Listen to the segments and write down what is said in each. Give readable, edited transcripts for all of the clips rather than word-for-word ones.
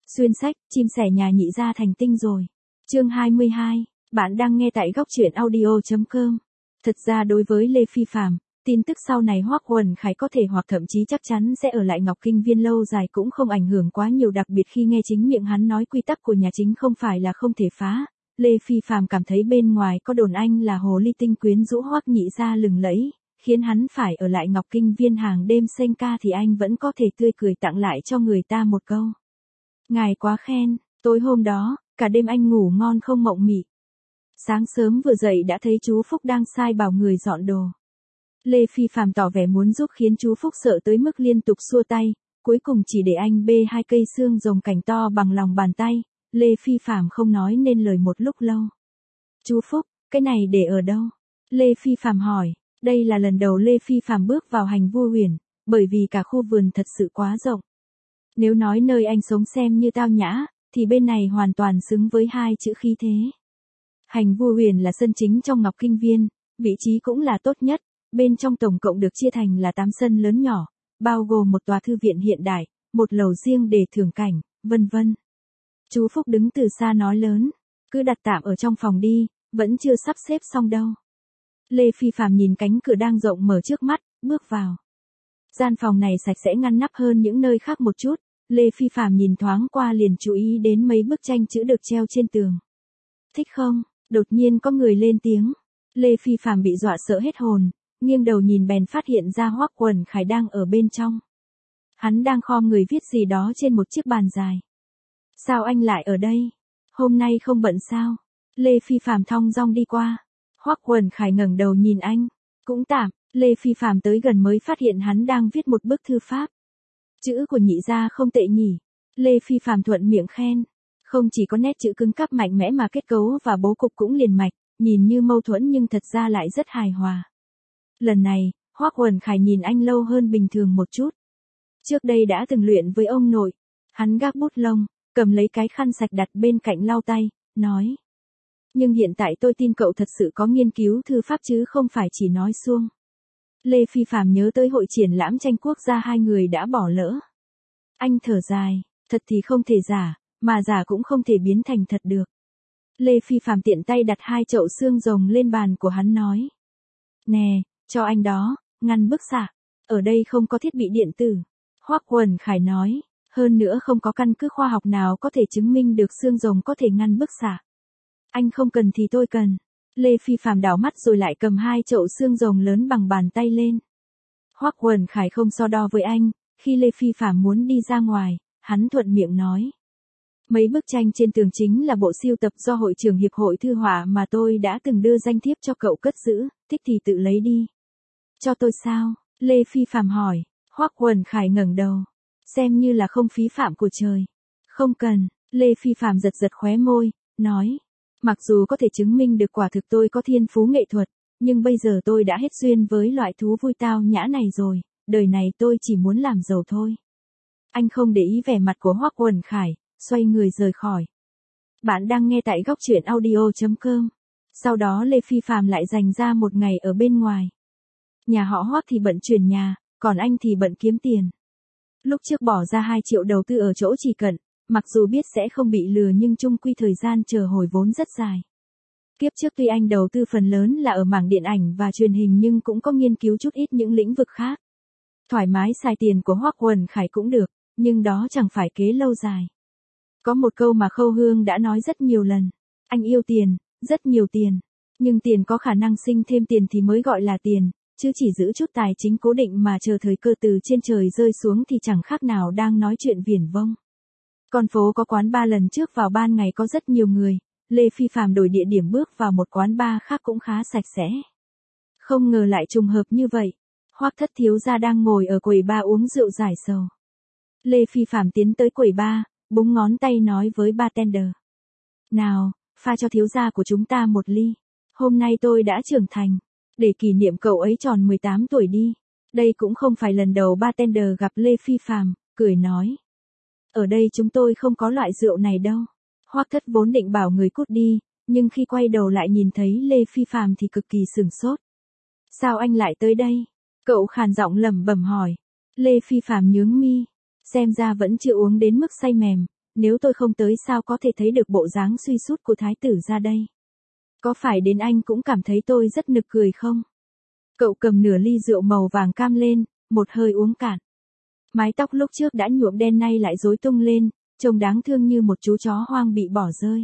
Xuyên sách, chim sẻ nhà nhị gia thành tinh rồi. Chương 22, bạn đang nghe tại góc truyện audio.com. Thật ra đối với Lê Phi Phạm, tin tức sau này Hoắc Uẩn Khải có thể hoặc thậm chí chắc chắn sẽ ở lại Ngọc Kinh Viên lâu dài cũng không ảnh hưởng quá nhiều, đặc biệt khi nghe chính miệng hắn nói quy tắc của nhà chính không phải là không thể phá. Lê Phi Phạm cảm thấy bên ngoài có đồn anh là hồ ly tinh quyến rũ Hoắc nhị gia lừng lẫy, khiến hắn phải ở lại Ngọc Kinh Viên hàng đêm sênh ca thì anh vẫn có thể tươi cười tặng lại cho người ta một câu. Ngài quá khen, tối hôm đó, cả đêm anh ngủ ngon không mộng mị. Sáng sớm vừa dậy đã thấy chú Phúc đang sai bảo người dọn đồ. Lê Phi Phạm tỏ vẻ muốn giúp khiến chú Phúc sợ tới mức liên tục xua tay, cuối cùng chỉ để anh bê 2 cây xương rồng cảnh to bằng lòng bàn tay. Lê Phi Phạm không nói nên lời một lúc lâu. Chú Phúc, cái này để ở đâu? Lê Phi Phạm hỏi, đây là lần đầu Lê Phi Phạm bước vào hành Vua Huyền, bởi vì cả khu vườn thật sự quá rộng. Nếu nói nơi anh sống xem như tao nhã, thì bên này hoàn toàn xứng với 2 chữ khí thế. Hành Vua Huyền là sân chính trong Ngọc Kinh Viên, vị trí cũng là tốt nhất, bên trong tổng cộng được chia thành là 8 sân lớn nhỏ, bao gồm một tòa thư viện hiện đại, một lầu riêng để thưởng cảnh, vân vân. Chú Phúc đứng từ xa nói lớn, cứ đặt tạm ở trong phòng đi, vẫn chưa sắp xếp xong đâu. Lê Phi Phạm nhìn cánh cửa đang rộng mở trước mắt, bước vào. Gian phòng này sạch sẽ ngăn nắp hơn những nơi khác một chút, Lê Phi Phạm nhìn thoáng qua liền chú ý đến mấy bức tranh chữ được treo trên tường. Thích không? Đột nhiên có người lên tiếng. Lê Phi Phạm bị dọa sợ hết hồn, nghiêng đầu nhìn bèn phát hiện ra Hoắc Uẩn Khải đang ở bên trong. Hắn đang khom người viết gì đó trên một chiếc bàn dài. Sao anh lại ở đây? Hôm nay không bận sao? Lê Phi Phạm thong dong đi qua. Hoắc Uẩn Khải ngẩng đầu nhìn anh. Cũng tạm. Lê Phi Phạm tới gần mới phát hiện hắn đang viết một bức thư pháp. Chữ của nhị gia không tệ nhỉ. Lê Phi Phạm thuận miệng khen. Không chỉ có nét chữ cứng cáp mạnh mẽ mà kết cấu và bố cục cũng liền mạch, nhìn như mâu thuẫn nhưng thật ra lại rất hài hòa. Lần này, Hoắc Uẩn Khải nhìn anh lâu hơn bình thường một chút. Trước đây đã từng luyện với ông nội. Hắn gác bút lông, cầm lấy cái khăn sạch đặt bên cạnh lau tay, nói. Nhưng hiện tại tôi tin cậu thật sự có nghiên cứu thư pháp chứ không phải chỉ nói suông. Lê Phi Phạm nhớ tới hội triển lãm tranh quốc gia 2 người đã bỏ lỡ. Anh thở dài, thật thì không thể giả, mà giả cũng không thể biến thành thật được. Lê Phi Phạm tiện tay đặt 2 chậu xương rồng lên bàn của hắn nói. Nè, cho anh đó, ngăn bức xạ. Ở đây không có thiết bị điện tử. Hoắc Uẩn Khải nói, hơn nữa không có căn cứ khoa học nào có thể chứng minh được xương rồng có thể ngăn bức xạ. Anh không cần thì tôi cần. Lê Phi Phạm đảo mắt rồi lại cầm 2 chậu xương rồng lớn bằng bàn tay lên. Hoắc Uẩn Khải không so đo với anh, khi Lê Phi Phạm muốn đi ra ngoài, hắn thuận miệng nói. Mấy bức tranh trên tường chính là bộ sưu tập do hội trưởng Hiệp hội Thư họa mà tôi đã từng đưa danh thiếp cho cậu cất giữ, thích thì tự lấy đi. Cho tôi sao? Lê Phi Phạm hỏi. Hoắc Uẩn Khải ngẩng đầu. Xem như là không phí phạm của trời. Không cần. Lê Phi Phạm giật giật khóe môi, nói. Mặc dù có thể chứng minh được quả thực tôi có thiên phú nghệ thuật, nhưng bây giờ tôi đã hết duyên với loại thú vui tao nhã này rồi, đời này tôi chỉ muốn làm giàu thôi. Anh không để ý vẻ mặt của Hoắc Uẩn Khải, xoay người rời khỏi. Bạn đang nghe tại góc truyện audio.com. Sau đó Lê Phi Phạm lại dành ra một ngày ở bên ngoài. Nhà họ Hoắc thì bận chuyển nhà, còn anh thì bận kiếm tiền. Lúc trước bỏ ra 2 triệu đầu tư ở chỗ chỉ cận. Mặc dù biết sẽ không bị lừa nhưng chung quy thời gian chờ hồi vốn rất dài. Kiếp trước tuy anh đầu tư phần lớn là ở mảng điện ảnh và truyền hình nhưng cũng có nghiên cứu chút ít những lĩnh vực khác. Thoải mái xài tiền của Hoắc Uẩn Khải cũng được, nhưng đó chẳng phải kế lâu dài. Có một câu mà Khâu Hương đã nói rất nhiều lần. Anh yêu tiền, rất nhiều tiền. Nhưng tiền có khả năng sinh thêm tiền thì mới gọi là tiền, chứ chỉ giữ chút tài chính cố định mà chờ thời cơ từ trên trời rơi xuống thì chẳng khác nào đang nói chuyện viển vông. Con phố có quán bar lần trước vào ban ngày có rất nhiều người, Lê Phi Phạm đổi địa điểm bước vào một quán bar khác cũng khá sạch sẽ. Không ngờ lại trùng hợp như vậy. Hoắc thất thiếu gia đang ngồi ở quầy bar uống rượu giải sầu. Lê Phi Phạm tiến tới quầy bar, búng ngón tay nói với bartender. Nào, pha cho thiếu gia của chúng ta một ly. Hôm nay tôi đã trưởng thành. Để kỷ niệm cậu ấy tròn 18 tuổi đi. Đây cũng không phải lần đầu bartender gặp Lê Phi Phạm, cười nói. Ở đây chúng tôi không có loại rượu này đâu. Hoắc thất vốn định bảo người cút đi, nhưng khi quay đầu lại nhìn thấy Lê Phi Phạm thì cực kỳ sửng sốt. Sao anh lại tới đây? Cậu khàn giọng lẩm bẩm hỏi. Lê Phi Phạm nhướng mi. Xem ra vẫn chưa uống đến mức say mềm, nếu tôi không tới sao có thể thấy được bộ dáng suy sút của thái tử ra đây. Có phải đến anh cũng cảm thấy tôi rất nực cười không? Cậu cầm nửa ly rượu màu vàng cam lên, một hơi uống cạn. Mái tóc lúc trước đã nhuộm đen nay lại rối tung lên, trông đáng thương như một chú chó hoang bị bỏ rơi.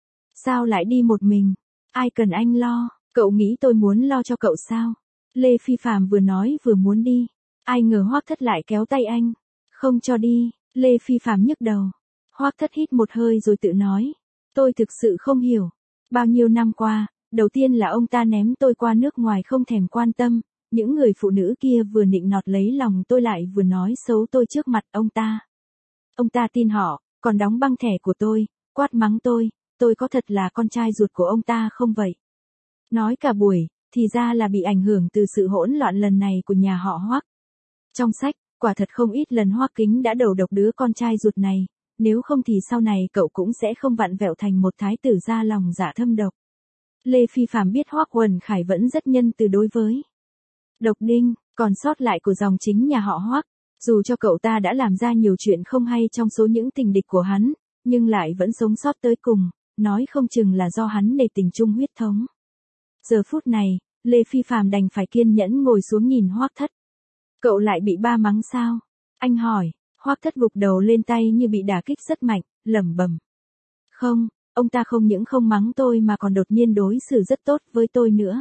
Sao lại đi một mình? Ai cần anh lo? Cậu nghĩ tôi muốn lo cho cậu sao? Lê Phi Phạm vừa nói vừa muốn đi. Ai ngờ Hoắc Thất lại kéo tay anh. Không cho đi. Lê Phi Phạm nhức đầu. Hoắc Thất hít một hơi rồi tự nói. Tôi thực sự không hiểu. Bao nhiêu năm qua, đầu tiên là ông ta ném tôi qua nước ngoài không thèm quan tâm. Những người phụ nữ kia vừa nịnh nọt lấy lòng tôi lại vừa nói xấu tôi trước mặt ông ta. Ông ta tin họ, còn đóng băng thẻ của tôi, quát mắng tôi có thật là con trai ruột của ông ta không vậy? Nói cả buổi, thì ra là bị ảnh hưởng từ sự hỗn loạn lần này của nhà họ Hoắc. Trong sách, quả thật không ít lần Hoắc Kính đã đầu độc đứa con trai ruột này, nếu không thì sau này cậu cũng sẽ không vặn vẹo thành một thái tử ra lòng dạ thâm độc. Lê Phi Phạm biết Hoắc Uẩn Khải vẫn rất nhân từ đối với Độc Đinh, còn sót lại của dòng chính nhà họ Hoắc. Dù cho cậu ta đã làm ra nhiều chuyện không hay trong số những tình địch của hắn, nhưng lại vẫn sống sót tới cùng, nói không chừng là do hắn nề tình chung huyết thống. Giờ phút này, Lê Phi Phạm đành phải kiên nhẫn ngồi xuống nhìn Hoắc Thất. Cậu lại bị ba mắng sao? Anh hỏi. Hoắc Thất gục đầu lên tay như bị đả kích rất mạnh, lẩm bẩm. Không, ông ta không những không mắng tôi mà còn đột nhiên đối xử rất tốt với tôi nữa.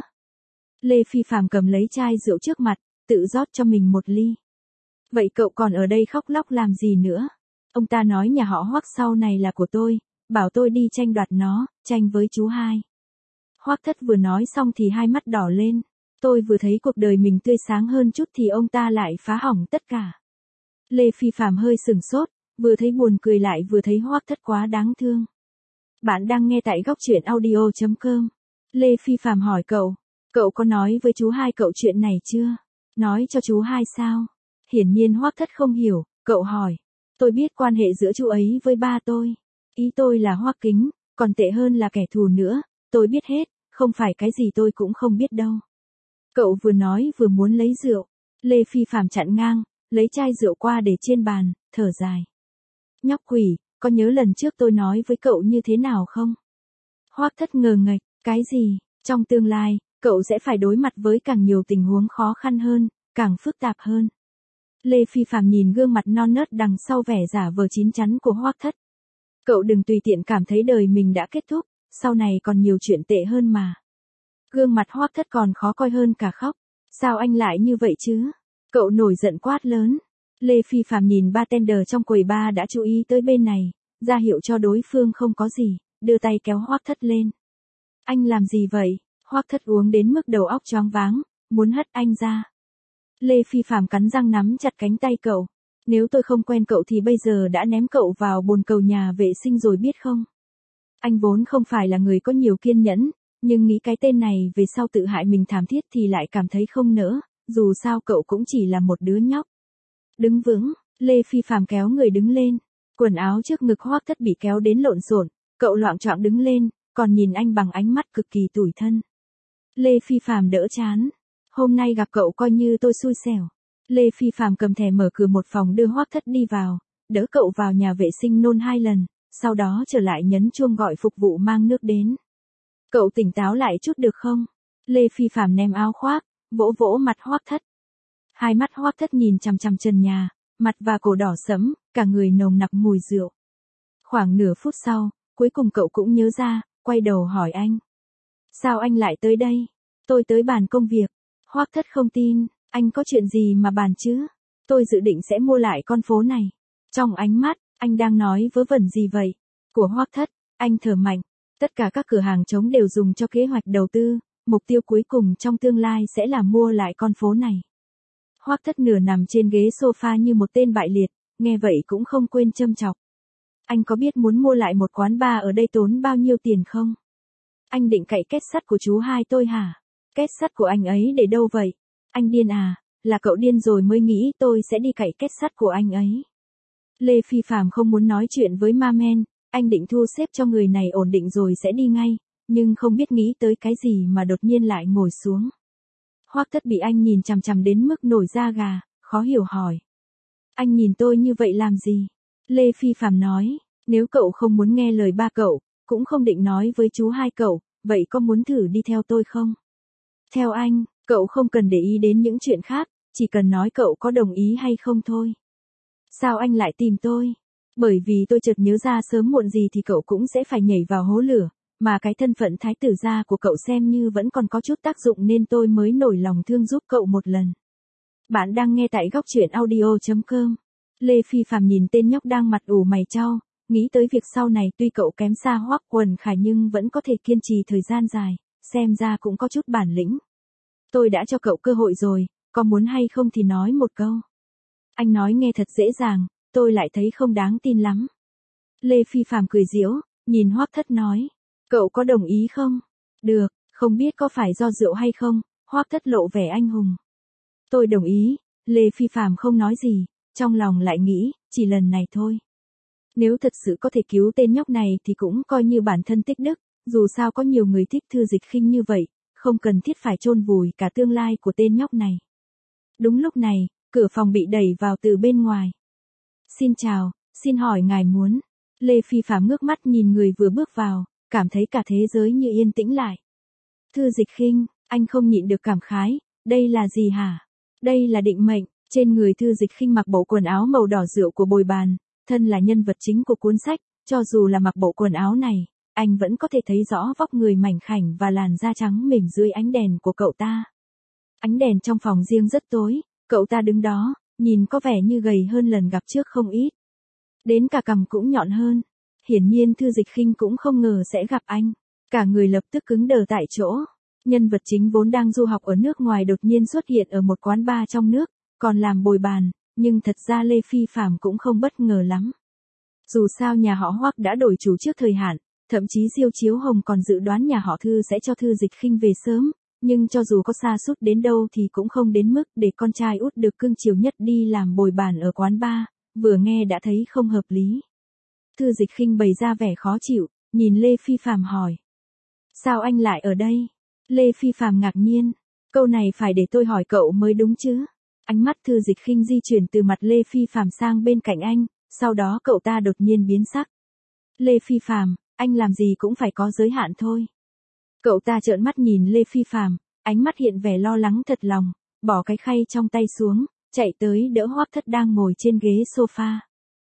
Lê Phi Phạm cầm lấy chai rượu trước mặt, tự rót cho mình một ly. Vậy cậu còn ở đây khóc lóc làm gì nữa? Ông ta nói nhà họ Hoắc sau này là của tôi, bảo tôi đi tranh đoạt nó, tranh với chú hai. Hoắc Thất vừa nói xong thì hai mắt đỏ lên. Tôi vừa thấy cuộc đời mình tươi sáng hơn chút thì ông ta lại phá hỏng tất cả. Lê Phi Phạm hơi sửng sốt, vừa thấy buồn cười lại vừa thấy Hoắc Thất quá đáng thương. Bạn đang nghe tại góc truyện audio.com. Lê Phi Phạm hỏi cậu có nói với chú hai cậu chuyện này chưa? Nói cho chú hai sao? Hiển nhiên Hoắc Thất không hiểu, cậu hỏi. Tôi biết quan hệ giữa chú ấy với ba tôi. Ý tôi là Hoắc Kính, còn tệ hơn là kẻ thù nữa, tôi biết hết, không phải cái gì tôi cũng không biết đâu. Cậu vừa nói vừa muốn lấy rượu. Lê Phi Phạm chặn ngang, lấy chai rượu qua để trên bàn, thở dài. Nhóc quỷ, có nhớ lần trước tôi nói với cậu như thế nào không? Hoắc Thất ngờ ngạch, cái gì? Trong tương lai, cậu sẽ phải đối mặt với càng nhiều tình huống khó khăn hơn, càng phức tạp hơn. Lê Phi Phạm nhìn gương mặt non nớt đằng sau vẻ giả vờ chín chắn của Hoắc Thất. Cậu đừng tùy tiện cảm thấy đời mình đã kết thúc, sau này còn nhiều chuyện tệ hơn mà. Gương mặt Hoắc Thất còn khó coi hơn cả khóc. Sao anh lại như vậy chứ? Cậu nổi giận quát lớn. Lê Phi Phạm nhìn bartender trong quầy bar đã chú ý tới bên này, ra hiệu cho đối phương không có gì, đưa tay kéo Hoắc Thất lên. Anh làm gì vậy? Hoắc Thất uống đến mức đầu óc choáng váng, muốn hất anh ra. Lê Phi Phạm cắn răng nắm chặt cánh tay cậu. Nếu tôi không quen cậu thì bây giờ đã ném cậu vào bồn cầu nhà vệ sinh rồi biết không? Anh vốn không phải là người có nhiều kiên nhẫn, nhưng nghĩ cái tên này về sau tự hại mình thảm thiết thì lại cảm thấy không nỡ, dù sao cậu cũng chỉ là một đứa nhóc. Đứng vững, Lê Phi Phạm kéo người đứng lên. Quần áo trước ngực Hoắc Thất bị kéo đến lộn xộn, cậu loạng choạng đứng lên, còn nhìn anh bằng ánh mắt cực kỳ tủi thân. Lê Phi Phạm đỡ chán. Hôm nay gặp cậu coi như tôi xui xẻo. Lê Phi Phạm cầm thẻ mở cửa một phòng đưa Hoắc Thất đi vào, đỡ cậu vào nhà vệ sinh nôn 2 lần, sau đó trở lại nhấn chuông gọi phục vụ mang nước đến. Cậu tỉnh táo lại chút được không? Lê Phi Phạm ném áo khoác, vỗ vỗ mặt Hoắc Thất. Hai mắt Hoắc Thất nhìn chằm chằm trần nhà, mặt và cổ đỏ sẫm, cả người nồng nặc mùi rượu. Khoảng nửa phút sau, cuối cùng cậu cũng nhớ ra, quay đầu hỏi anh. Sao anh lại tới đây? Tôi tới bàn công việc. Hoắc Thất không tin, anh có chuyện gì mà bàn chứ? Tôi dự định sẽ mua lại con phố này. Trong ánh mắt, anh đang nói vớ vẩn gì vậy? Của Hoắc Thất, anh thở mạnh. Tất cả các cửa hàng trống đều dùng cho kế hoạch đầu tư, mục tiêu cuối cùng trong tương lai sẽ là mua lại con phố này. Hoắc Thất nửa nằm trên ghế sofa như một tên bại liệt, nghe vậy cũng không quên châm chọc. Anh có biết muốn mua lại một quán bar ở đây tốn bao nhiêu tiền không? Anh định cậy két sắt của chú hai tôi hả? Két sắt của anh ấy để đâu vậy? Anh điên à? Là cậu điên rồi mới nghĩ tôi sẽ đi cậy két sắt của anh ấy. Lê Phi Phạm không muốn nói chuyện với ma men, anh định thu xếp cho người này ổn định rồi sẽ đi ngay, nhưng không biết nghĩ tới cái gì mà đột nhiên lại ngồi xuống. Hoắc Thất bị anh nhìn chằm chằm đến mức nổi da gà, khó hiểu hỏi. Anh nhìn tôi như vậy làm gì? Lê Phi Phạm nói, Nếu cậu không muốn nghe lời ba cậu, cũng không định nói với chú hai cậu, vậy có muốn thử đi theo tôi không? Theo anh, cậu không cần để ý đến những chuyện khác, chỉ cần nói cậu có đồng ý hay không thôi. Sao anh lại tìm tôi? Bởi vì tôi chợt nhớ ra sớm muộn gì thì cậu cũng sẽ phải nhảy vào hố lửa, mà cái thân phận thái tử gia của cậu xem như vẫn còn có chút tác dụng nên tôi mới nổi lòng thương giúp cậu một lần. Bạn đang nghe tại góc truyện audio.com. Lê Phi Phạm nhìn tên nhóc đang mặt ủ mày chau, nghĩ tới việc sau này tuy cậu kém xa Hoắc Quần Khải nhưng vẫn có thể kiên trì thời gian dài, xem ra cũng có chút bản lĩnh. Tôi đã cho cậu cơ hội rồi, có muốn hay không thì nói một câu. Anh nói nghe thật dễ dàng, tôi lại thấy không đáng tin lắm. Lê Phi Phạm cười giễu, nhìn Hoắc Thất nói, cậu có đồng ý không? Được, không biết có phải do rượu hay không, Hoắc Thất lộ vẻ anh hùng. Tôi đồng ý, Lê Phi Phạm không nói gì, trong lòng lại nghĩ, chỉ lần này thôi. Nếu thật sự có thể cứu tên nhóc này thì cũng coi như bản thân tích đức, dù sao có nhiều người thích Thư Dịch Khinh như vậy, không cần thiết phải chôn vùi cả tương lai của tên nhóc này. Đúng lúc này, cửa phòng bị đẩy vào từ bên ngoài. Xin chào, xin hỏi ngài muốn. Lê Phi Phạm ngước mắt nhìn người vừa bước vào, cảm thấy cả thế giới như yên tĩnh lại. Thư Dịch Khinh, anh không nhịn được cảm khái, đây là gì hả? Đây là định mệnh, trên người Thư Dịch Khinh mặc bộ quần áo màu đỏ rượu của bồi bàn, thân là nhân vật chính của cuốn sách, cho dù là mặc bộ quần áo này, anh vẫn có thể thấy rõ vóc người mảnh khảnh và làn da trắng mềm dưới ánh đèn của cậu ta. Ánh đèn trong phòng riêng rất tối, cậu ta đứng đó, nhìn có vẻ như gầy hơn lần gặp trước không ít. Đến cả cằm cũng nhọn hơn. Hiển nhiên Thư Dịch Khinh cũng không ngờ sẽ gặp anh. Cả người lập tức cứng đờ tại chỗ. Nhân vật chính vốn đang du học ở nước ngoài đột nhiên xuất hiện ở một quán bar trong nước, còn làm bồi bàn, nhưng thật ra Lê Phi Phạm cũng không bất ngờ lắm. Dù sao nhà họ Hoắc đã đổi chủ trước thời hạn, thậm chí Diêu Chiếu Hồng còn dự đoán nhà họ Thư sẽ cho Thư Dịch Khinh về sớm, nhưng cho dù có sa sút đến đâu thì cũng không đến mức để con trai út được cưng chiều nhất đi làm bồi bàn ở quán bar, vừa nghe đã thấy không hợp lý. Thư Dịch Khinh bày ra vẻ khó chịu, nhìn Lê Phi Phạm hỏi. Sao anh lại ở đây? Lê Phi Phạm ngạc nhiên, câu này phải để tôi hỏi cậu mới đúng chứ. Ánh mắt Thư Dịch Khinh di chuyển từ mặt Lê Phi Phạm sang bên cạnh anh, sau đó cậu ta đột nhiên biến sắc. Lê Phi Phạm, anh làm gì cũng phải có giới hạn thôi. Cậu ta trợn mắt nhìn Lê Phi Phạm, ánh mắt hiện vẻ lo lắng thật lòng, bỏ cái khay trong tay xuống, chạy tới đỡ Hoắc Thất đang ngồi trên ghế sofa.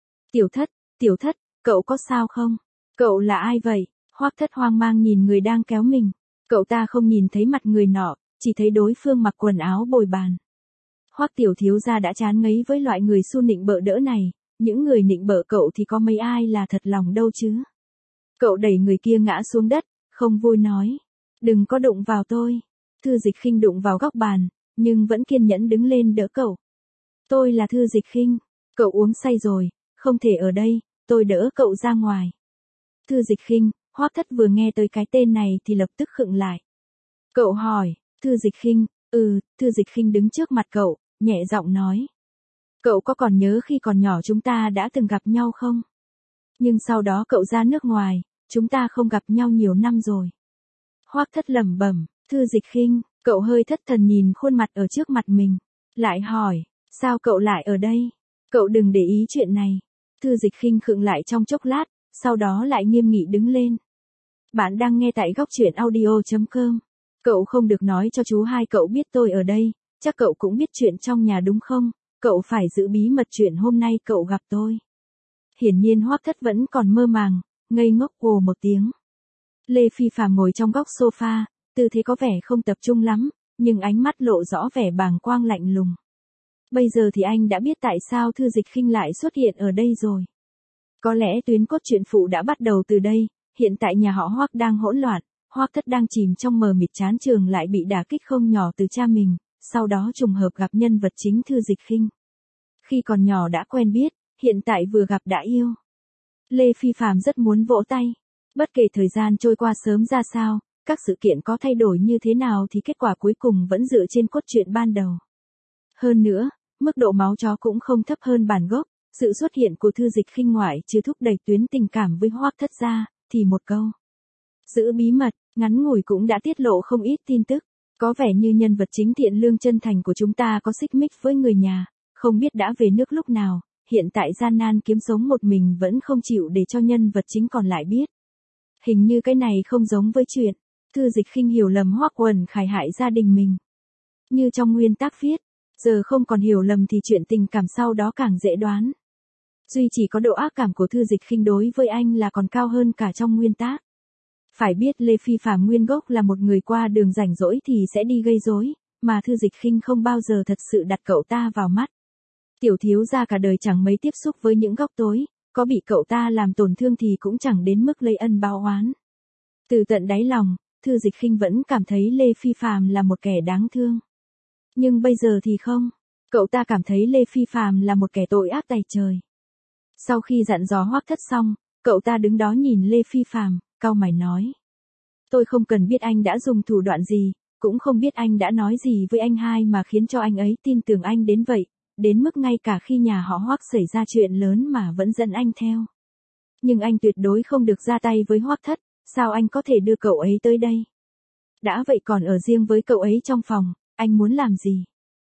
Tiểu thất, cậu có sao không? Cậu là ai vậy? Hoắc Thất hoang mang nhìn người đang kéo mình. Cậu ta không nhìn thấy mặt người nọ, chỉ thấy đối phương mặc quần áo bồi bàn. Hoắc tiểu thiếu gia đã chán ngấy với loại người su nịnh bợ đỡ này, những người nịnh bợ cậu thì có mấy ai là thật lòng đâu chứ. Cậu đẩy người kia ngã xuống đất, không vui nói. Đừng có đụng vào tôi. Thư Dịch Khinh đụng vào góc bàn, nhưng vẫn kiên nhẫn đứng lên đỡ cậu. Tôi là Thư Dịch Khinh, cậu uống say rồi, không thể ở đây, tôi đỡ cậu ra ngoài. Thư Dịch Khinh, Hoắc Thất vừa nghe tới cái tên này thì lập tức khựng lại. Cậu hỏi, Thư Dịch Khinh, Thư Dịch Khinh đứng trước mặt cậu, nhẹ giọng nói. Cậu có còn nhớ khi còn nhỏ chúng ta đã từng gặp nhau không? Nhưng sau đó cậu ra nước ngoài, chúng ta không gặp nhau nhiều năm rồi. Hoắc Thất lẩm bẩm, Thư Dịch Khinh, cậu hơi thất thần nhìn khuôn mặt ở trước mặt mình. Lại hỏi, sao cậu lại ở đây? Cậu đừng để ý chuyện này. Thư Dịch Khinh khựng lại trong chốc lát, sau đó lại nghiêm nghị đứng lên. Bạn đang nghe tại góc truyện audio.com. Cậu không được nói cho chú hai cậu biết tôi ở đây, chắc cậu cũng biết chuyện trong nhà đúng không? Cậu phải giữ bí mật chuyện hôm nay cậu gặp tôi. Hiển nhiên Hoắc Thất vẫn còn mơ màng, ngây ngốc ồ một tiếng. Lê Phi Phạm ngồi trong góc sofa, tư thế có vẻ không tập trung lắm, nhưng ánh mắt lộ rõ vẻ bàng quang lạnh lùng. Bây giờ thì anh đã biết tại sao Thư Dịch Khinh lại xuất hiện ở đây rồi. Có lẽ tuyến cốt truyện phụ đã bắt đầu từ đây, hiện tại nhà họ Hoắc đang hỗn loạn, Hoắc Thất đang chìm trong mờ mịt chán trường lại bị đả kích không nhỏ từ cha mình, sau đó trùng hợp gặp nhân vật chính Thư Dịch Khinh. Khi còn nhỏ đã quen biết, hiện tại vừa gặp đã yêu. Lê Phi Phạm rất muốn vỗ tay. Bất kể thời gian trôi qua sớm ra sao, các sự kiện có thay đổi như thế nào thì kết quả cuối cùng vẫn dựa trên cốt truyện ban đầu. Hơn nữa, mức độ máu chó cũng không thấp hơn bản gốc, sự xuất hiện của Thư Dịch Khinh ngoại trừ thúc đẩy tuyến tình cảm với Hoắc Thất ra, thì một câu. Giữ bí mật, ngắn ngủi cũng đã tiết lộ không ít tin tức. Có vẻ như nhân vật chính thiện lương chân thành của chúng ta có xích mích với người nhà, không biết đã về nước lúc nào, hiện tại gian nan kiếm sống một mình vẫn không chịu để cho nhân vật chính còn lại biết. Hình như cái này không giống với chuyện Thư Dịch Khinh hiểu lầm Hoắc Uẩn Khải hại gia đình mình. Như trong nguyên tác viết, giờ không còn hiểu lầm thì chuyện tình cảm sau đó càng dễ đoán. Duy chỉ có độ ác cảm của Thư Dịch Khinh đối với anh là còn cao hơn cả trong nguyên tác. Phải biết Lê Phi Phạm nguyên gốc là một người qua đường rảnh rỗi thì sẽ đi gây rối, mà Thư Dịch Khinh không bao giờ thật sự đặt cậu ta vào mắt. Tiểu thiếu gia cả đời chẳng mấy tiếp xúc với những góc tối, có bị cậu ta làm tổn thương thì cũng chẳng đến mức lấy ân báo oán. Từ tận đáy lòng, Thư Dịch Khinh vẫn cảm thấy Lê Phi Phạm là một kẻ đáng thương. Nhưng bây giờ thì không, cậu ta cảm thấy Lê Phi Phạm là một kẻ tội ác tày trời. Sau khi dặn dò Hoắc Thất xong, cậu ta đứng đó nhìn Lê Phi Phạm, cau mày nói. Tôi không cần biết anh đã dùng thủ đoạn gì, cũng không biết anh đã nói gì với anh hai mà khiến cho anh ấy tin tưởng anh đến vậy, đến mức ngay cả khi nhà họ Hoắc xảy ra chuyện lớn mà vẫn dẫn anh theo. Nhưng anh tuyệt đối không được ra tay với Hoắc Thất, sao anh có thể đưa cậu ấy tới đây? Đã vậy còn ở riêng với cậu ấy trong phòng, anh muốn làm gì?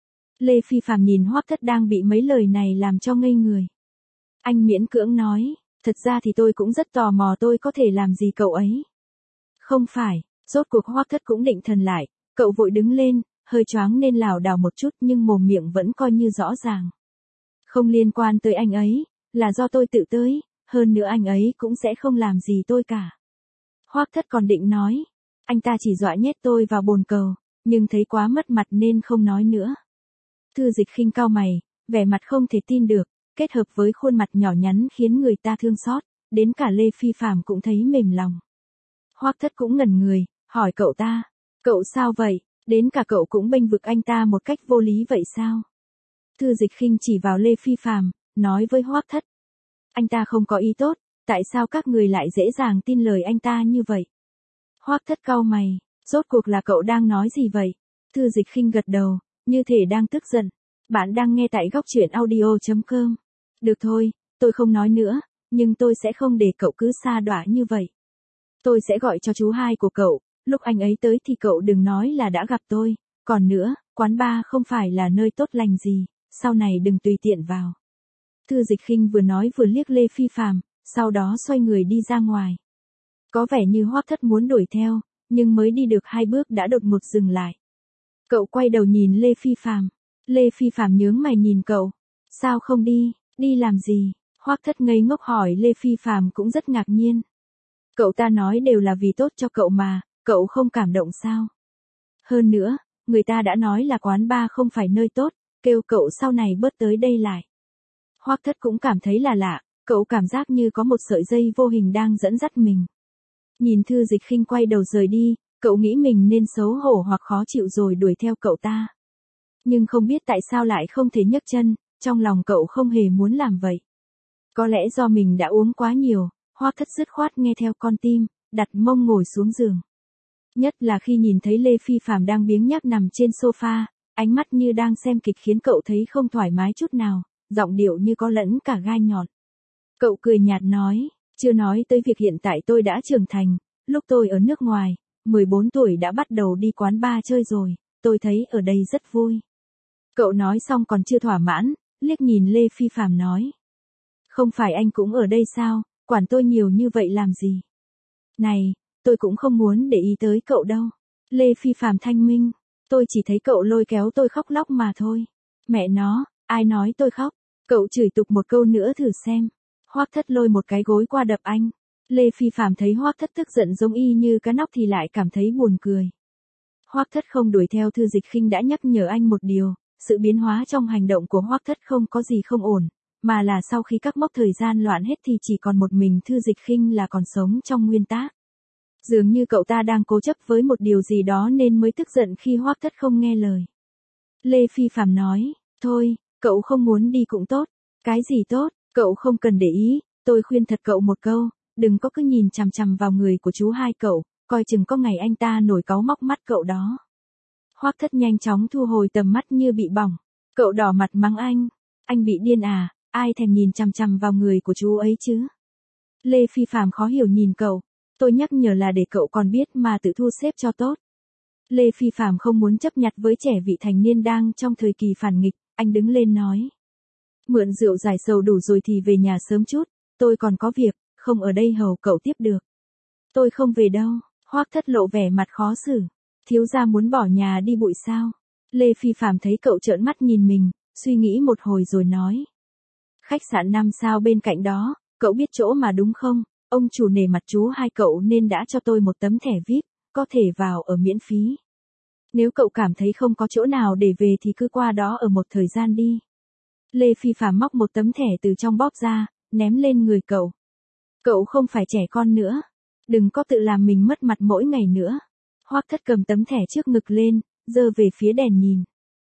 Lê Phi Phạm nhìn Hoắc Thất đang bị mấy lời này làm cho ngây người. Anh miễn cưỡng nói, thật ra thì tôi cũng rất tò mò tôi có thể làm gì cậu ấy. Không phải, rốt cuộc Hoắc Thất cũng định thần lại, cậu vội đứng lên, hơi choáng nên lảo đảo một chút nhưng mồm miệng vẫn coi như rõ ràng. Không liên quan tới anh ấy, là do tôi tự tới, hơn nữa anh ấy cũng sẽ không làm gì tôi cả. Hoắc Thất còn định nói, anh ta chỉ dọa nhét tôi vào bồn cầu, nhưng thấy quá mất mặt nên không nói nữa. Thư Dịch Khinh cau mày, vẻ mặt không thể tin được, kết hợp với khuôn mặt nhỏ nhắn khiến người ta thương xót, đến cả Lê Phi Phạm cũng thấy mềm lòng. Hoắc Thất cũng ngẩn người, hỏi cậu ta, cậu sao vậy, đến cả cậu cũng bênh vực anh ta một cách vô lý vậy sao? Thư Dịch Khinh chỉ vào Lê Phi Phạm, nói với Hoắc Thất. Anh ta không có ý tốt, tại sao các người lại dễ dàng tin lời anh ta như vậy? Hoắc Thất cau mày, rốt cuộc là cậu đang nói gì vậy? Thư Dịch Khinh gật đầu, như thể đang tức giận. Bạn đang nghe tại góc truyện audio.com. Được thôi, tôi không nói nữa, nhưng tôi sẽ không để cậu cứ sa đọa như vậy. Tôi sẽ gọi cho chú hai của cậu, lúc anh ấy tới thì cậu đừng nói là đã gặp tôi. Còn nữa, quán bar không phải là nơi tốt lành gì, sau này đừng tùy tiện vào. Thư Dịch Khinh vừa nói vừa liếc Lê Phi Phạm, sau đó xoay người đi ra ngoài. Có vẻ như Hoắc Thất muốn đuổi theo, nhưng mới đi được 2 bước đã đột ngột dừng lại. Cậu quay đầu nhìn Lê Phi Phạm. Lê Phi Phạm nhướng mày nhìn cậu. Sao không đi, đi làm gì? Hoắc Thất ngây ngốc hỏi Lê Phi Phạm cũng rất ngạc nhiên. Cậu ta nói đều là vì tốt cho cậu mà, cậu không cảm động sao? Hơn nữa, người ta đã nói là quán bar không phải nơi tốt, kêu cậu sau này bớt tới đây lại. Hoắc Thất cũng cảm thấy là lạ, cậu cảm giác như có một sợi dây vô hình đang dẫn dắt mình. Nhìn Thư Dịch Khinh quay đầu rời đi, cậu nghĩ mình nên xấu hổ hoặc khó chịu rồi đuổi theo cậu ta. Nhưng không biết tại sao lại không thể nhấc chân, trong lòng cậu không hề muốn làm vậy. Có lẽ do mình đã uống quá nhiều, Hoắc Thất dứt khoát nghe theo con tim, đặt mông ngồi xuống giường. Nhất là khi nhìn thấy Lê Phi Phạm đang biếng nhác nằm trên sofa, ánh mắt như đang xem kịch khiến cậu thấy không thoải mái chút nào, giọng điệu như có lẫn cả gai nhọn. Cậu cười nhạt nói, chưa nói tới việc hiện tại tôi đã trưởng thành, lúc tôi ở nước ngoài, 14 tuổi đã bắt đầu đi quán bar chơi rồi, tôi thấy ở đây rất vui. Cậu nói xong còn chưa thỏa mãn, liếc nhìn Lê Phi Phạm nói. Không phải anh cũng ở đây sao, quản tôi nhiều như vậy làm gì? Này, tôi cũng không muốn để ý tới cậu đâu. Lê Phi Phạm thanh minh, tôi chỉ thấy cậu lôi kéo tôi khóc lóc mà thôi. Mẹ nó, ai nói tôi khóc? Cậu chửi tục một câu nữa thử xem. Hoắc Thất lôi một cái gối qua đập anh. Lê Phi Phạm thấy Hoắc Thất tức giận giống y như cá nóc thì lại cảm thấy buồn cười. Hoắc Thất không đuổi theo Thư Dịch Khinh đã nhắc nhở anh một điều, sự biến hóa trong hành động của Hoắc Thất không có gì không ổn, mà là sau khi các mốc thời gian loạn hết thì chỉ còn một mình Thư Dịch Khinh là còn sống trong nguyên tác. Dường như cậu ta đang cố chấp với một điều gì đó nên mới tức giận khi Hoắc Thất không nghe lời. Lê Phi Phạm nói, thôi, cậu không muốn đi cũng tốt. Cái gì tốt, cậu không cần để ý, tôi khuyên thật cậu một câu, đừng có cứ nhìn chằm chằm vào người của chú hai cậu, coi chừng có ngày anh ta nổi cáu móc mắt cậu đó. Hoắc Thất nhanh chóng thu hồi tầm mắt như bị bỏng. Cậu đỏ mặt mắng anh bị điên à, ai thèm nhìn chằm chằm vào người của chú ấy chứ? Lê Phi Phạm khó hiểu nhìn cậu, tôi nhắc nhở là để cậu còn biết mà tự thu xếp cho tốt. Lê Phi Phạm không muốn chấp nhặt với trẻ vị thành niên đang trong thời kỳ phản nghịch, anh đứng lên nói. Mượn rượu giải sầu đủ rồi thì về nhà sớm chút, tôi còn có việc, không ở đây hầu cậu tiếp được. Tôi không về đâu, Hoắc Thất lộ vẻ mặt khó xử. Thiếu gia muốn bỏ nhà đi bụi sao? Lê Phi Phạm thấy cậu trợn mắt nhìn mình, suy nghĩ một hồi rồi nói. Khách sạn 5 sao bên cạnh đó, cậu biết chỗ mà đúng không? Ông chủ nể mặt chú hai cậu nên đã cho tôi một tấm thẻ VIP, có thể vào ở miễn phí. Nếu cậu cảm thấy không có chỗ nào để về thì cứ qua đó ở một thời gian đi. Lê Phi Phạm móc một tấm thẻ từ trong bóp ra, ném lên người cậu. Cậu không phải trẻ con nữa. Đừng có tự làm mình mất mặt mỗi ngày nữa. Hoắc Thất cầm tấm thẻ trước ngực lên, giơ về phía đèn nhìn.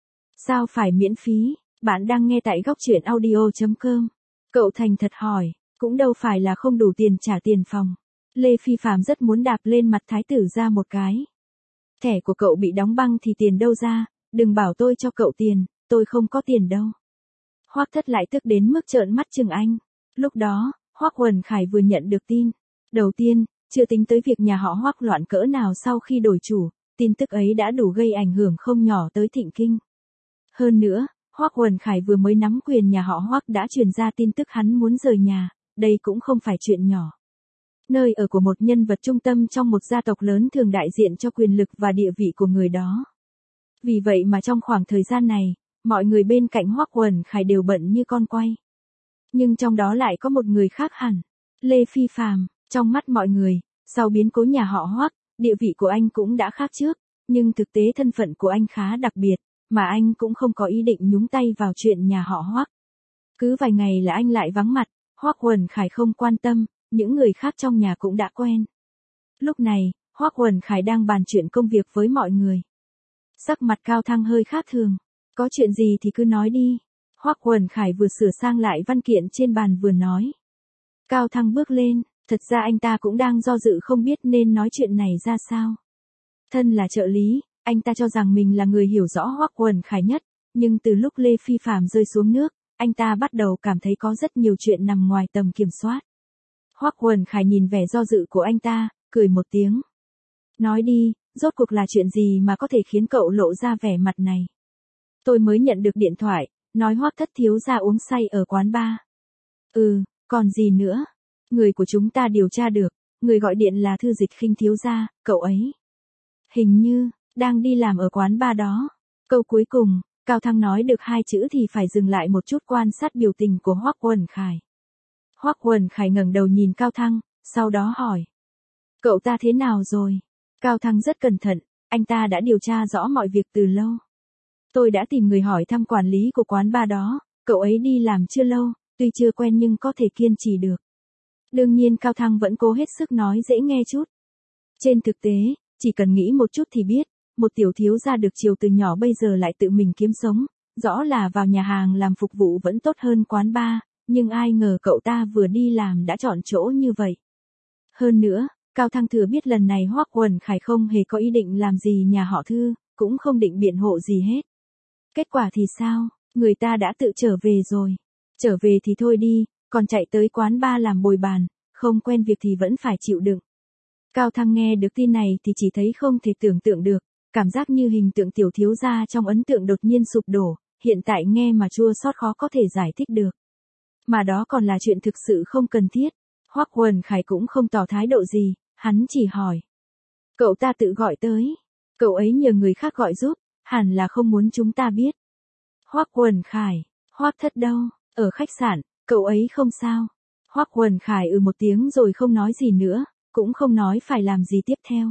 Sao phải miễn phí? Bạn đang nghe tại góc truyện audio.com. Cậu thành thật hỏi, cũng đâu phải là không đủ tiền trả tiền phòng. Lê Phi Phạm rất muốn đạp lên mặt thái tử ra một cái. Thẻ của cậu bị đóng băng thì tiền đâu ra, đừng bảo tôi cho cậu tiền, tôi không có tiền đâu. Hoắc Thất lại tức đến mức trợn mắt chừng anh. Lúc đó, Hoắc Huẩn Khải vừa nhận được tin. Đầu tiên, chưa tính tới việc nhà họ Hoắc loạn cỡ nào sau khi đổi chủ, tin tức ấy đã đủ gây ảnh hưởng không nhỏ tới Thịnh Kinh. Hơn nữa, Hoắc Huẩn Khải vừa mới nắm quyền nhà họ Hoắc đã truyền ra tin tức hắn muốn rời nhà, đây cũng không phải chuyện nhỏ. Nơi ở của một nhân vật trung tâm trong một gia tộc lớn thường đại diện cho quyền lực và địa vị của người đó. Vì vậy mà trong khoảng thời gian này, mọi người bên cạnh Hoắc Huẩn Khải đều bận như con quay. Nhưng trong đó lại có một người khác hẳn, Lê Phi Phạm. Trong mắt mọi người, sau biến cố nhà họ Hoắc, địa vị của anh cũng đã khác trước, nhưng thực tế thân phận của anh khá đặc biệt, mà anh cũng không có ý định nhúng tay vào chuyện nhà họ Hoắc. Cứ vài ngày là anh lại vắng mặt, Hoắc Huẩn Khải không quan tâm, những người khác trong nhà cũng đã quen. Lúc này, Hoắc Huẩn Khải đang bàn chuyện công việc với mọi người. Sắc mặt Cao Thăng hơi khác thường, có chuyện gì thì cứ nói đi. Hoắc Huẩn Khải vừa sửa sang lại văn kiện trên bàn vừa nói. Cao Thăng bước lên. Thật ra anh ta cũng đang do dự không biết nên nói chuyện này ra sao. Thân là trợ lý, anh ta cho rằng mình là người hiểu rõ Hoắc Huẩn Khải nhất, nhưng từ lúc Lê Phi Phạm rơi xuống nước, anh ta bắt đầu cảm thấy có rất nhiều chuyện nằm ngoài tầm kiểm soát. Hoắc Huẩn Khải nhìn vẻ do dự của anh ta, cười một tiếng. Nói đi, rốt cuộc là chuyện gì mà có thể khiến cậu lộ ra vẻ mặt này? Tôi mới nhận được điện thoại, nói Hoắc Thất thiếu gia uống say ở quán bar. Còn gì nữa? Người của chúng ta điều tra được, người gọi điện là Thư Dịch Khinh thiếu gia, cậu ấy. Hình như, đang đi làm ở quán bar đó. Câu cuối cùng, Cao Thăng nói được hai chữ thì phải dừng lại một chút quan sát biểu tình của Hoắc Huẩn Khải. Hoắc Huẩn Khải ngẩng đầu nhìn Cao Thăng, sau đó hỏi. Cậu ta thế nào rồi? Cao Thăng rất cẩn thận, anh ta đã điều tra rõ mọi việc từ lâu. Tôi đã tìm người hỏi thăm quản lý của quán bar đó, cậu ấy đi làm chưa lâu, tuy chưa quen nhưng có thể kiên trì được. Đương nhiên Cao Thăng vẫn cố hết sức nói dễ nghe chút. Trên thực tế, chỉ cần nghĩ một chút thì biết, một tiểu thiếu gia được chiều từ nhỏ bây giờ lại tự mình kiếm sống, rõ là vào nhà hàng làm phục vụ vẫn tốt hơn quán bar, nhưng ai ngờ cậu ta vừa đi làm đã chọn chỗ như vậy. Hơn nữa, Cao Thăng thừa biết lần này Hoắc Huẩn Khải không hề có ý định làm gì nhà họ Thư, cũng không định biện hộ gì hết. Kết quả thì sao? Người ta đã tự trở về rồi. Trở về thì thôi đi, còn chạy tới quán bar làm bồi bàn, không quen việc thì vẫn phải chịu đựng. Cao Thăng nghe được tin này thì chỉ thấy không thể tưởng tượng được, cảm giác như hình tượng tiểu thiếu gia trong ấn tượng đột nhiên sụp đổ, hiện tại nghe mà chua xót khó có thể giải thích được. Mà đó còn là chuyện thực sự không cần thiết. Hoắc Huẩn Khải cũng không tỏ thái độ gì, hắn chỉ hỏi. Cậu ta tự gọi tới. Cậu ấy nhờ người khác gọi giúp, hẳn là không muốn chúng ta biết. Hoắc Huẩn Khải, Hoắc Thất đâu? Ở khách sạn, cậu ấy không sao. Hoắc Huẩn Khải một tiếng rồi không nói gì nữa, cũng không nói phải làm gì tiếp theo.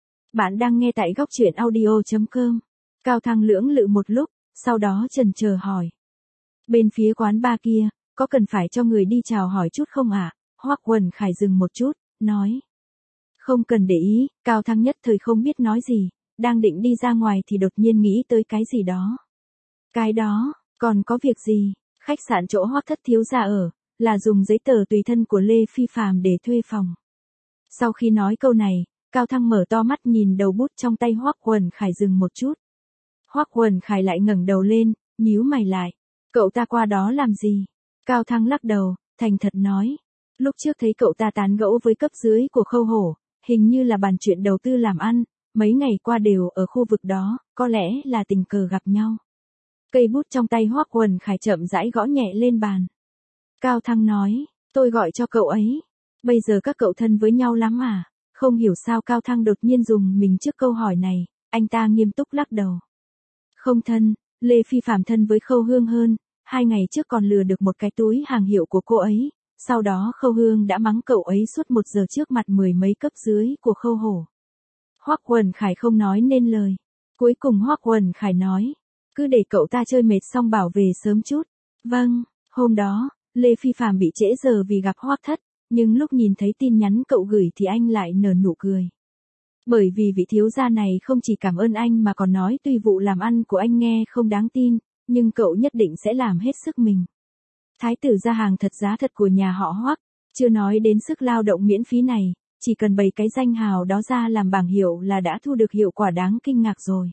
Bạn đang nghe tại góc truyện audio.com. Cao Thăng lưỡng lự một lúc, sau đó chần chờ hỏi. Bên phía quán bar kia, có cần phải cho người đi chào hỏi chút không ạ? Hoắc Huẩn Khải dừng một chút, nói. Không cần để ý, Cao Thăng nhất thời không biết nói gì, đang định đi ra ngoài thì đột nhiên nghĩ tới cái gì đó. Cái đó, còn có việc gì? Khách sạn chỗ Hoắc Thất thiếu gia ở, là dùng giấy tờ tùy thân của Lê Phi Phạm để thuê phòng. Sau khi nói câu này, Cao Thăng mở to mắt nhìn đầu bút trong tay Hoắc Huẩn Khải dừng một chút. Hoắc Huẩn Khải lại ngẩng đầu lên, nhíu mày lại. Cậu ta qua đó làm gì? Cao Thăng lắc đầu, thành thật nói. Lúc trước thấy cậu ta tán gẫu với cấp dưới của Khâu Hổ, hình như là bàn chuyện đầu tư làm ăn, mấy ngày qua đều ở khu vực đó, có lẽ là tình cờ gặp nhau. Cây bút trong tay Hoắc Quần Khải chậm rãi gõ nhẹ lên bàn. Cao Thăng nói, tôi gọi cho cậu ấy. Bây giờ các cậu thân với nhau lắm à? Không hiểu sao Cao Thăng đột nhiên dùng mình trước câu hỏi này, anh ta nghiêm túc lắc đầu. Không thân, Lê Phi Phạm thân với Khâu Hương hơn, 2 ngày trước còn lừa được một cái túi hàng hiệu của cô ấy, sau đó Khâu Hương đã mắng cậu ấy suốt 1 giờ trước mặt 10 mấy cấp dưới của Khâu Hổ. Hoắc Quần Khải không nói nên lời. Cuối cùng Hoắc Quần Khải nói, cứ để cậu ta chơi mệt xong bảo về sớm chút. Vâng, hôm đó, Lê Phi Phạm bị trễ giờ vì gặp Hoắc Thất, nhưng lúc nhìn thấy tin nhắn cậu gửi thì anh lại nở nụ cười. Bởi vì vị thiếu gia này không chỉ cảm ơn anh mà còn nói tuy vụ làm ăn của anh nghe không đáng tin, nhưng cậu nhất định sẽ làm hết sức mình. Thái tử ra hàng thật giá thật của nhà họ Hoắc, chưa nói đến sức lao động miễn phí này, chỉ cần bày cái danh hào đó ra làm bảng hiệu là đã thu được hiệu quả đáng kinh ngạc rồi.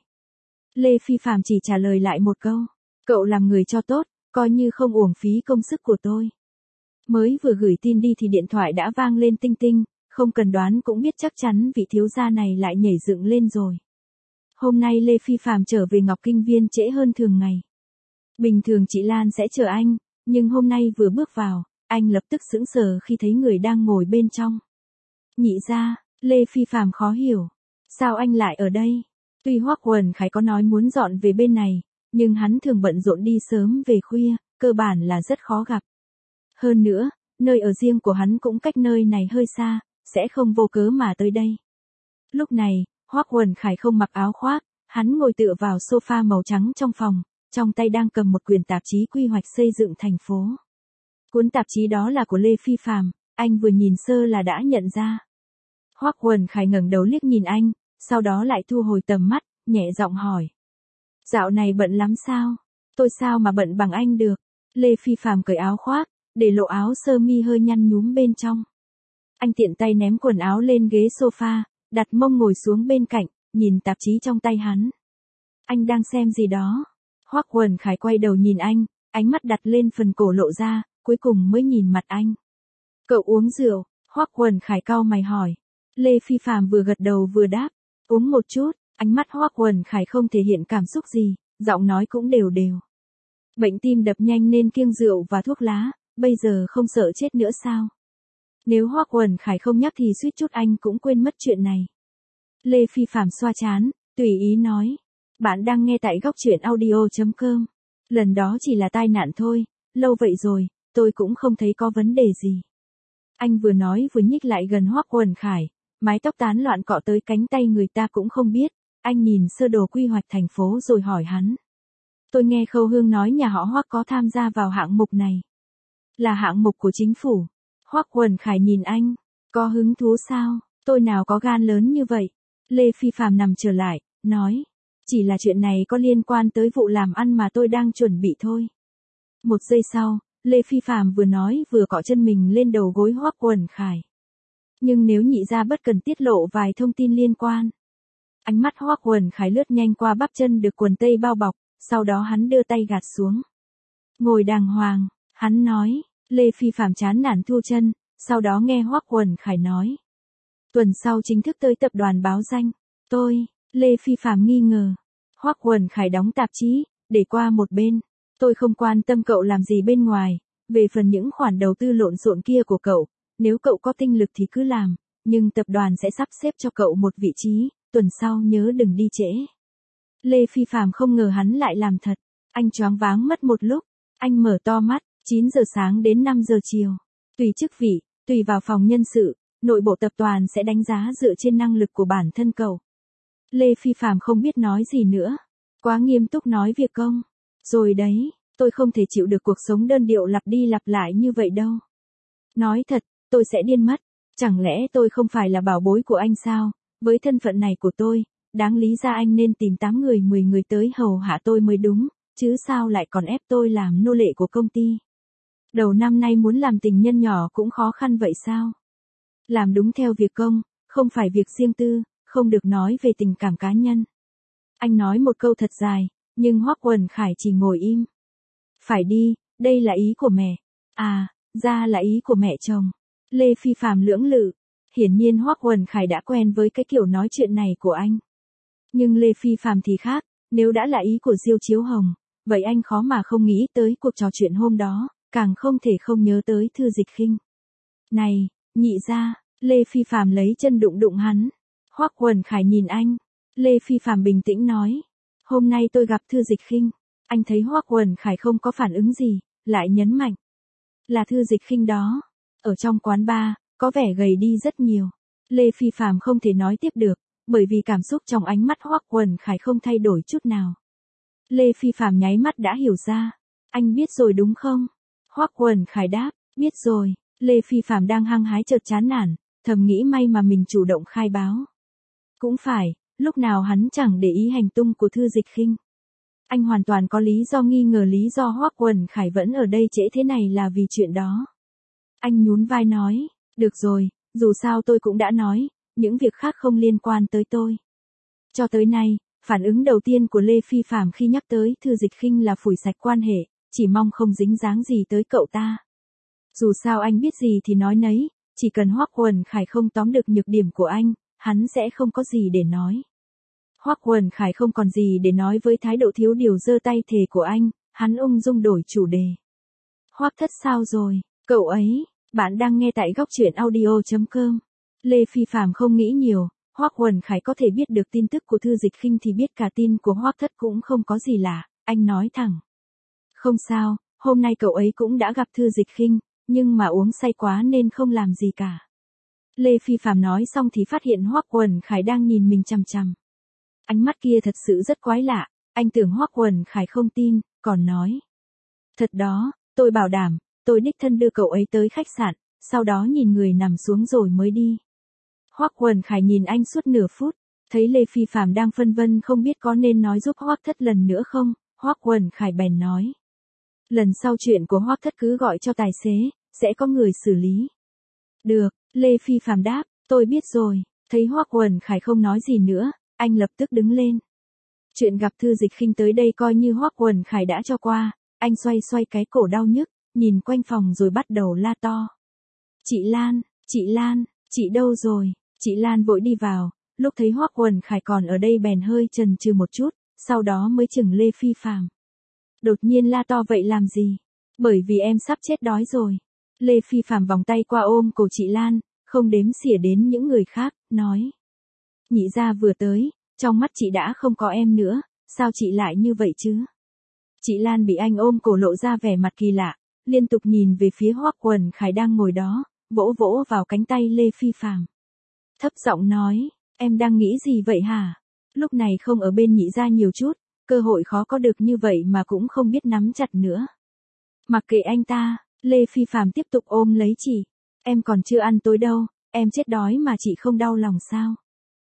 Lê Phi Phạm chỉ trả lời lại một câu, cậu làm người cho tốt, coi như không uổng phí công sức của tôi. Mới vừa gửi tin đi thì điện thoại đã vang lên tinh tinh, không cần đoán cũng biết chắc chắn vị thiếu gia này lại nhảy dựng lên rồi. Hôm nay Lê Phi Phạm trở về Ngọc Kinh Viên trễ hơn thường ngày. Bình thường chị Lan sẽ chờ anh, nhưng hôm nay vừa bước vào, anh lập tức sững sờ khi thấy người đang ngồi bên trong. Nhị gia, Lê Phi Phạm khó hiểu. Sao anh lại ở đây? Tuy Hoắc Quần Khải có nói muốn dọn về bên này, nhưng hắn thường bận rộn đi sớm về khuya, cơ bản là rất khó gặp. Hơn nữa, nơi ở riêng của hắn cũng cách nơi này hơi xa, sẽ không vô cớ mà tới đây. Lúc này, Hoắc Quần Khải không mặc áo khoác, hắn ngồi tựa vào sofa màu trắng trong phòng, trong tay đang cầm một quyển tạp chí quy hoạch xây dựng thành phố. Cuốn tạp chí đó là của Lê Phi Phạm, anh vừa nhìn sơ là đã nhận ra. Hoắc Quần Khải ngẩng đầu liếc nhìn anh, sau đó lại thu hồi tầm mắt, nhẹ giọng hỏi. Dạo này bận lắm sao? Tôi sao mà bận bằng anh được? Lê Phi Phạm cởi áo khoác, để lộ áo sơ mi hơi nhăn nhúm bên trong. Anh tiện tay ném quần áo lên ghế sofa, đặt mông ngồi xuống bên cạnh, nhìn tạp chí trong tay hắn. Anh đang xem gì đó? Hoắc Quần Khải quay đầu nhìn anh, ánh mắt đặt lên phần cổ lộ ra, cuối cùng mới nhìn mặt anh. Cậu uống rượu? Hoắc Quần Khải cau mày hỏi. Lê Phi Phạm vừa gật đầu vừa đáp, uống một chút. Ánh mắt Hoắc Quần Khải không thể hiện cảm xúc gì, giọng nói cũng đều đều. Bệnh tim đập nhanh nên kiêng rượu và thuốc lá, bây giờ không sợ chết nữa sao? Nếu Hoắc Quần Khải không nhắc thì suýt chút anh cũng quên mất chuyện này. Lê Phi Phạm xoa trán, tùy ý nói. Bạn đang nghe tại góc truyện audio.com. Lần đó chỉ là tai nạn thôi, lâu vậy rồi, tôi cũng không thấy có vấn đề gì. Anh vừa nói vừa nhích lại gần Hoắc Quần Khải, mái tóc tán loạn cọ tới cánh tay người ta cũng không biết. Anh nhìn sơ đồ quy hoạch thành phố rồi hỏi hắn. Tôi nghe Khâu Hương nói nhà họ Hoắc có tham gia vào hạng mục này. Là hạng mục của chính phủ. Hoắc Quần Khải nhìn anh. Có hứng thú sao? Tôi nào có gan lớn như vậy? Lê Phi Phạm nằm trở lại, nói. Chỉ là chuyện này có liên quan tới vụ làm ăn mà tôi đang chuẩn bị thôi. Một giây sau, Lê Phi Phạm vừa nói vừa cọ chân mình lên đầu gối Hoắc Quần Khải. Nhưng nếu nhị gia bất cần tiết lộ vài thông tin liên quan. Ánh mắt Hoắc Quần Khải lướt nhanh qua bắp chân được quần tây bao bọc, sau đó hắn đưa tay gạt xuống. Ngồi đàng hoàng, hắn nói. Lê Phi Phạm chán nản thu chân, sau đó nghe Hoắc Quần Khải nói. Tuần sau chính thức tới tập đoàn báo danh. Tôi, Lê Phi Phạm nghi ngờ. Hoắc Quần Khải đóng tạp chí, để qua một bên. Tôi không quan tâm cậu làm gì bên ngoài, về phần những khoản đầu tư lộn xộn kia của cậu, nếu cậu có tinh lực thì cứ làm, nhưng tập đoàn sẽ sắp xếp cho cậu một vị trí, tuần sau nhớ đừng đi trễ. Lê Phi Phạm không ngờ hắn lại làm thật, anh choáng váng mất một lúc, anh mở to mắt, 9 giờ sáng đến 5 giờ chiều. Tùy chức vị, tùy vào phòng nhân sự, nội bộ tập đoàn sẽ đánh giá dựa trên năng lực của bản thân cậu. Lê Phi Phạm không biết nói gì nữa, quá nghiêm túc nói việc công. Rồi đấy, tôi không thể chịu được cuộc sống đơn điệu lặp đi lặp lại như vậy đâu. Nói thật, tôi sẽ điên mất, chẳng lẽ tôi không phải là bảo bối của anh sao, với thân phận này của tôi, đáng lý ra anh nên tìm 8 người 10 người tới hầu hạ tôi mới đúng, chứ sao lại còn ép tôi làm nô lệ của công ty. Đầu năm nay muốn làm tình nhân nhỏ cũng khó khăn vậy sao? Làm đúng theo việc công, không phải việc riêng tư, không được nói về tình cảm cá nhân. Anh nói một câu thật dài, nhưng Hoắc Quần Khải chỉ ngồi im. Phải đi, đây là ý của mẹ. À, ra là ý của mẹ chồng. Lê Phi Phạm lưỡng lự. Hiển nhiên Hoắc Quần Khải đã quen với cái kiểu nói chuyện này của anh. Nhưng Lê Phi Phạm thì khác, nếu đã là ý của Diêu Chiếu Hồng, vậy anh khó mà không nghĩ tới cuộc trò chuyện hôm đó, càng không thể không nhớ tới Thư Dịch Khinh. Này, nhị gia, Lê Phi Phạm lấy chân đụng đụng hắn. Hoắc Quần Khải nhìn anh. Lê Phi Phạm bình tĩnh nói. Hôm nay tôi gặp Thư Dịch Khinh. Anh thấy Hoắc Quần Khải không có phản ứng gì, lại nhấn mạnh. Là Thư Dịch Khinh đó. Ở trong quán bar, có vẻ gầy đi rất nhiều. Lê Phi Phạm không thể nói tiếp được, bởi vì cảm xúc trong ánh mắt Hoắc Quần Khải không thay đổi chút nào. Lê Phi Phạm nháy mắt đã hiểu ra. Anh biết rồi đúng không? Hoắc Quần Khải đáp, biết rồi. Lê Phi Phạm đang hăng hái chợt chán nản, thầm nghĩ may mà mình chủ động khai báo. Cũng phải, lúc nào hắn chẳng để ý hành tung của Thư Dịch Khinh. Anh hoàn toàn có lý do nghi ngờ lý do Hoắc Quần Khải vẫn ở đây trễ thế này là vì chuyện đó. Anh nhún vai nói, được rồi, dù sao tôi cũng đã nói, những việc khác không liên quan tới tôi. Cho tới nay, phản ứng đầu tiên của Lê Phi Phạm khi nhắc tới Thư Dịch Khinh là phủi sạch quan hệ, chỉ mong không dính dáng gì tới cậu ta. Dù sao anh biết gì thì nói nấy, chỉ cần Hoắc Quần Khải không tóm được nhược điểm của anh, hắn sẽ không có gì để nói. Hoắc Quần Khải không còn gì để nói với thái độ thiếu điều giơ tay thề của anh, hắn ung dung đổi chủ đề. Hoắc thất sao rồi, cậu ấy, bạn đang nghe tại góc truyện audio.com. Lê Phi Phạm không nghĩ nhiều, Hoắc Quần Khải có thể biết được tin tức của Thư Dịch Khinh thì biết cả tin của Hoắc thất cũng không có gì lạ, anh nói thẳng. Không sao, hôm nay cậu ấy cũng đã gặp Thư Dịch Khinh, nhưng mà uống say quá nên không làm gì cả. Lê Phi Phạm nói xong thì phát hiện Hoắc Quần Khải đang nhìn mình chằm chằm. Ánh mắt kia thật sự rất quái lạ, anh tưởng Hoắc Quần Khải không tin, còn nói. Thật đó, tôi bảo đảm, tôi đích thân đưa cậu ấy tới khách sạn, sau đó nhìn người nằm xuống rồi mới đi. Hoắc Quần Khải nhìn anh suốt nửa phút, thấy Lê Phi Phạm đang phân vân không biết có nên nói giúp Hoắc thất lần nữa không, Hoắc Quần Khải bèn nói. Lần sau chuyện của Hoắc thất cứ gọi cho tài xế, sẽ có người xử lý. Được, Lê Phi Phạm đáp, tôi biết rồi, thấy Hoắc Quần Khải không nói gì nữa, anh lập tức đứng lên. Chuyện gặp Thư Dịch Khinh tới đây coi như Hoắc Quần Khải đã cho qua, anh xoay xoay cái cổ đau nhức, nhìn quanh phòng rồi bắt đầu la to. Chị Lan, chị đâu rồi? Chị Lan vội đi vào, lúc thấy Hoắc Quần Khải còn ở đây bèn hơi chần chừ một chút, sau đó mới chừng Lê Phi Phạm. Đột nhiên la to vậy làm gì? Bởi vì em sắp chết đói rồi. Lê Phi Phạm vòng tay qua ôm cổ chị Lan, không đếm xỉa đến những người khác, nói. Nhị gia vừa tới, trong mắt chị đã không có em nữa, sao chị lại như vậy chứ? Chị Lan bị anh ôm cổ lộ ra vẻ mặt kỳ lạ, liên tục nhìn về phía Hoắc Quần Khải đang ngồi đó, vỗ vỗ vào cánh tay Lê Phi Phạm. Thấp giọng nói, em đang nghĩ gì vậy hả? Lúc này không ở bên nhị gia nhiều chút, cơ hội khó có được như vậy mà cũng không biết nắm chặt nữa. Mặc kệ anh ta, Lê Phi Phạm tiếp tục ôm lấy chị. Em còn chưa ăn tối đâu, em chết đói mà chị không đau lòng sao?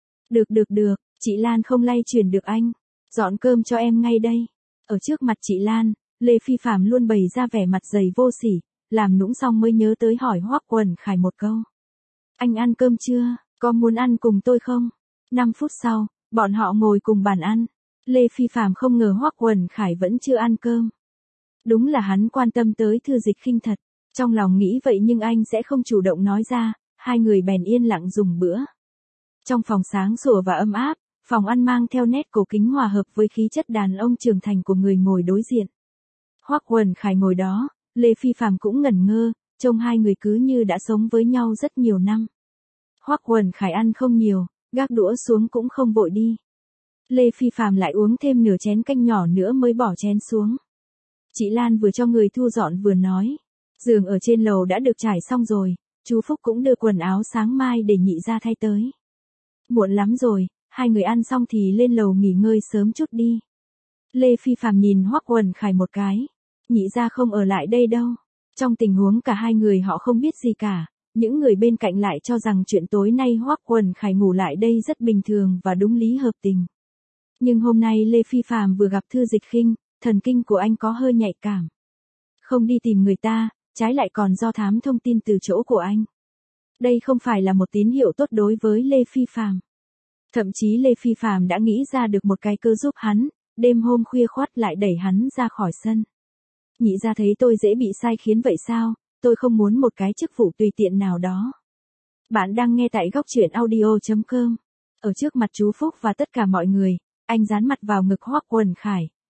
Được, chị Lan không lay chuyển được anh. Dọn cơm cho em ngay đây. Ở trước mặt chị Lan, Lê Phi Phạm luôn bày ra vẻ mặt dày vô sỉ, làm nũng xong mới nhớ tới hỏi Hoắc Quần Khải một câu. Anh ăn cơm chưa, có muốn ăn cùng tôi không? 5 phút sau, bọn họ ngồi cùng bàn ăn. Lê Phi Phạm không ngờ Hoắc Quần Khải vẫn chưa ăn cơm. Đúng là hắn quan tâm tới Thư Dịch Khinh thật. Trong lòng nghĩ vậy nhưng anh sẽ không chủ động nói ra, hai người bèn yên lặng dùng bữa. Trong phòng sáng sủa và ấm áp, phòng ăn mang theo nét cổ kính hòa hợp với khí chất đàn ông trưởng thành của người ngồi đối diện. Hoắc Quần Khải ngồi đó, Lê Phi Phạm cũng ngẩn ngơ, trông hai người cứ như đã sống với nhau rất nhiều năm. Hoắc Quần Khải ăn không nhiều, gác đũa xuống cũng không vội đi. Lê Phi Phạm lại uống thêm nửa chén canh nhỏ nữa mới bỏ chén xuống. Chị Lan vừa cho người thu dọn vừa nói, giường ở trên lầu đã được trải xong rồi, chú Phúc cũng đưa quần áo sáng mai để nhị gia thay tới. Muộn lắm rồi, hai người ăn xong thì lên lầu nghỉ ngơi sớm chút đi. Lê Phi Phạm nhìn Hoắc Quần Khải một cái, nhị gia không ở lại đây đâu. Trong tình huống cả hai người họ không biết gì cả, những người bên cạnh lại cho rằng chuyện tối nay Hoắc Quần Khải ngủ lại đây rất bình thường và đúng lý hợp tình. Nhưng hôm nay Lê Phi Phạm vừa gặp Thư Dịch Khinh, thần kinh của anh có hơi nhạy cảm. Không đi tìm người ta, trái lại còn do thám thông tin từ chỗ của anh. Đây không phải là một tín hiệu tốt đối với Lê Phi Phạm. Thậm chí Lê Phi Phạm đã nghĩ ra được một cái cơ giúp hắn, đêm hôm khuya khoắt lại đẩy hắn ra khỏi sân. Nhị gia thấy tôi dễ bị sai khiến vậy sao, tôi không muốn một cái chức vụ tùy tiện nào đó. Bạn đang nghe tại góc truyện audio.com. Ở trước mặt chú Phúc và tất cả mọi người, anh dán mặt vào ngực Hoắc Quần Khải,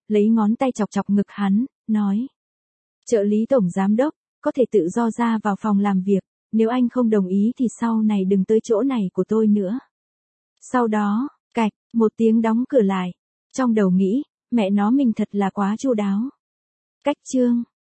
lấy ngón tay chọc chọc ngực hắn, nói. Trợ lý tổng giám đốc, có thể tự do ra vào phòng làm việc, nếu anh không đồng ý thì sau này đừng tới chỗ này của tôi nữa. Sau đó, cạch, một tiếng đóng cửa lại. Trong đầu nghĩ, mẹ nó mình thật là quá chu đáo. Cách chương